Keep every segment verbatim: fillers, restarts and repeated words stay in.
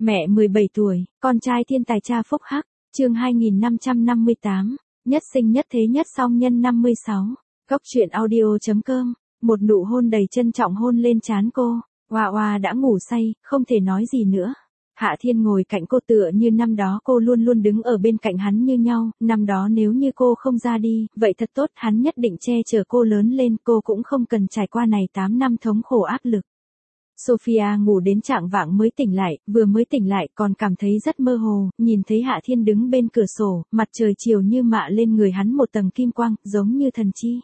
Mẹ mười bảy tuổi, con trai thiên tài cha phúc hắc, chương hai nghìn năm trăm năm mươi tám, nhất sinh nhất thế nhất song nhân năm mươi sáu, góc truyện audio.com, một nụ hôn đầy trân trọng hôn lên trán cô, Hoa Hoa đã ngủ say, không thể nói gì nữa. Hạ Thiên ngồi cạnh cô tựa như năm đó cô luôn luôn đứng ở bên cạnh hắn như nhau, năm đó nếu như cô không ra đi, vậy thật tốt, hắn nhất định che chở cô lớn lên, cô cũng không cần trải qua này tám năm thống khổ áp lực. Sophia ngủ đến trạng vạng mới tỉnh lại, vừa mới tỉnh lại còn cảm thấy rất mơ hồ, nhìn thấy Hạ Thiên đứng bên cửa sổ, mặt trời chiều như mạ lên người hắn một tầng kim quang, giống như thần chi.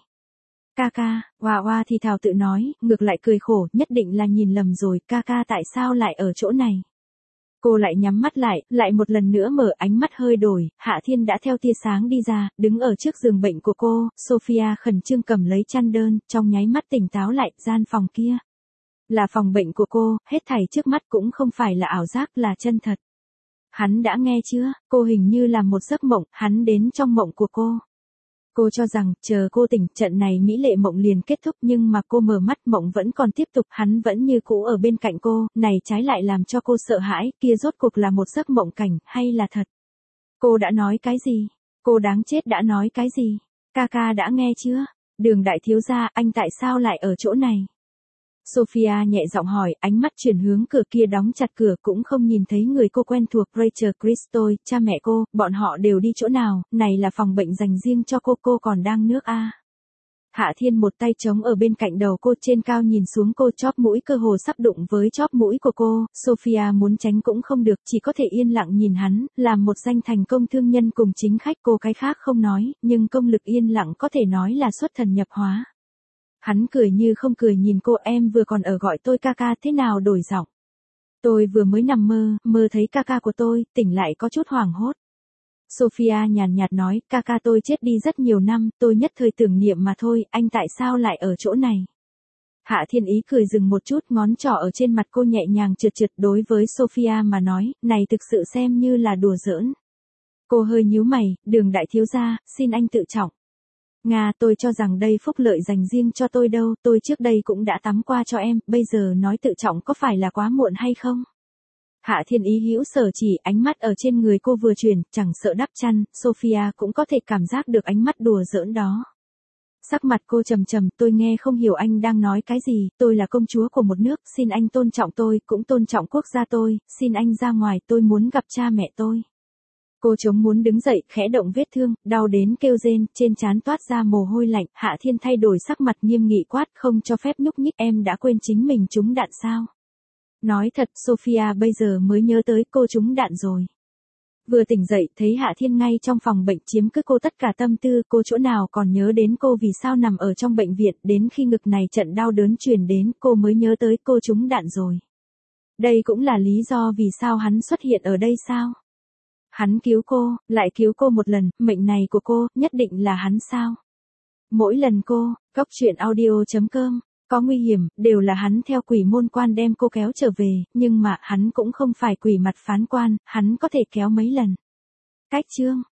Ca ca, Hoa Hoa thì thào tự nói, ngược lại cười khổ, nhất định là nhìn lầm rồi, ca ca tại sao lại ở chỗ này. Cô lại nhắm mắt lại, lại một lần nữa mở, ánh mắt hơi đổi, Hạ Thiên đã theo tia sáng đi ra, đứng ở trước giường bệnh của cô, Sophia khẩn trương cầm lấy chăn đơn, trong nháy mắt tỉnh táo lại, gian phòng kia là phòng bệnh của cô, hết thảy trước mắt cũng không phải là ảo giác, là chân thật. Hắn đã nghe chưa, cô hình như là một giấc mộng, hắn đến trong mộng của cô. Cô cho rằng, chờ cô tỉnh, trận này mỹ lệ mộng liền kết thúc, nhưng mà cô mở mắt, mộng vẫn còn tiếp tục, hắn vẫn như cũ ở bên cạnh cô, này trái lại làm cho cô sợ hãi, kia rốt cuộc là một giấc mộng cảnh, hay là thật? Cô đã nói cái gì? Cô đáng chết đã nói cái gì? Ca ca đã nghe chưa? Đường đại thiếu gia, anh tại sao lại ở chỗ này? Sophia nhẹ giọng hỏi, ánh mắt chuyển hướng cửa kia đóng chặt cửa, cũng không nhìn thấy người cô quen thuộc, Rachel Christoy, cha mẹ cô, bọn họ đều đi chỗ nào, này là phòng bệnh dành riêng cho cô, cô còn đang nước a. À. Hạ Thiên một tay chống ở bên cạnh đầu cô, trên cao nhìn xuống cô, chóp mũi cơ hồ sắp đụng với chóp mũi của cô, Sophia muốn tránh cũng không được, chỉ có thể yên lặng nhìn hắn, làm một danh thành công thương nhân cùng chính khách, cô cái khác không nói, nhưng công lực yên lặng có thể nói là xuất thần nhập hóa. Hắn cười như không cười nhìn cô, em vừa còn ở gọi tôi ca ca, thế nào đổi giọng? Tôi vừa mới nằm mơ, mơ thấy ca ca của tôi, tỉnh lại có chút hoảng hốt. Sophia nhàn nhạt nói, ca ca tôi chết đi rất nhiều năm, tôi nhất thời tưởng niệm mà thôi, anh tại sao lại ở chỗ này? Hạ Thiên ý cười dừng một chút, ngón trỏ ở trên mặt cô nhẹ nhàng trượt trượt, đối với Sophia mà nói, này thực sự xem như là đùa giỡn. Cô hơi nhíu mày, Đường đại thiếu gia, xin anh tự trọng. Nga, tôi cho rằng đây phúc lợi dành riêng cho tôi đâu, tôi trước đây cũng đã tắm qua cho em, bây giờ nói tự trọng có phải là quá muộn hay không? Hạ Thiên ý hữu sở chỉ, ánh mắt ở trên người cô vừa chuyển, chẳng sợ đắp chăn, Sophia cũng có thể cảm giác được ánh mắt đùa giỡn đó. Sắc mặt cô trầm trầm, tôi nghe không hiểu anh đang nói cái gì, tôi là công chúa của một nước, xin anh tôn trọng tôi, cũng tôn trọng quốc gia tôi, xin anh ra ngoài, tôi muốn gặp cha mẹ tôi. Cô chống muốn đứng dậy, khẽ động vết thương, đau đến kêu rên, trên trán toát ra mồ hôi lạnh, Hạ Thiên thay đổi sắc mặt nghiêm nghị quát, không cho phép nhúc nhích, em đã quên chính mình trúng đạn sao? Nói thật, Sophia bây giờ mới nhớ tới cô trúng đạn rồi. Vừa tỉnh dậy, thấy Hạ Thiên ngay trong phòng bệnh chiếm cứ cô tất cả tâm tư, cô chỗ nào còn nhớ đến cô vì sao nằm ở trong bệnh viện, đến khi ngực này trận đau đớn truyền đến, cô mới nhớ tới cô trúng đạn rồi. Đây cũng là lý do vì sao hắn xuất hiện ở đây sao? Hắn cứu cô, lại cứu cô một lần, mệnh này của cô, nhất định là hắn sao? Mỗi lần cô, góc truyện audio.com, có nguy hiểm, đều là hắn theo quỷ môn quan đem cô kéo trở về, nhưng mà, hắn cũng không phải quỷ mặt phán quan, hắn có thể kéo mấy lần. Cách chương.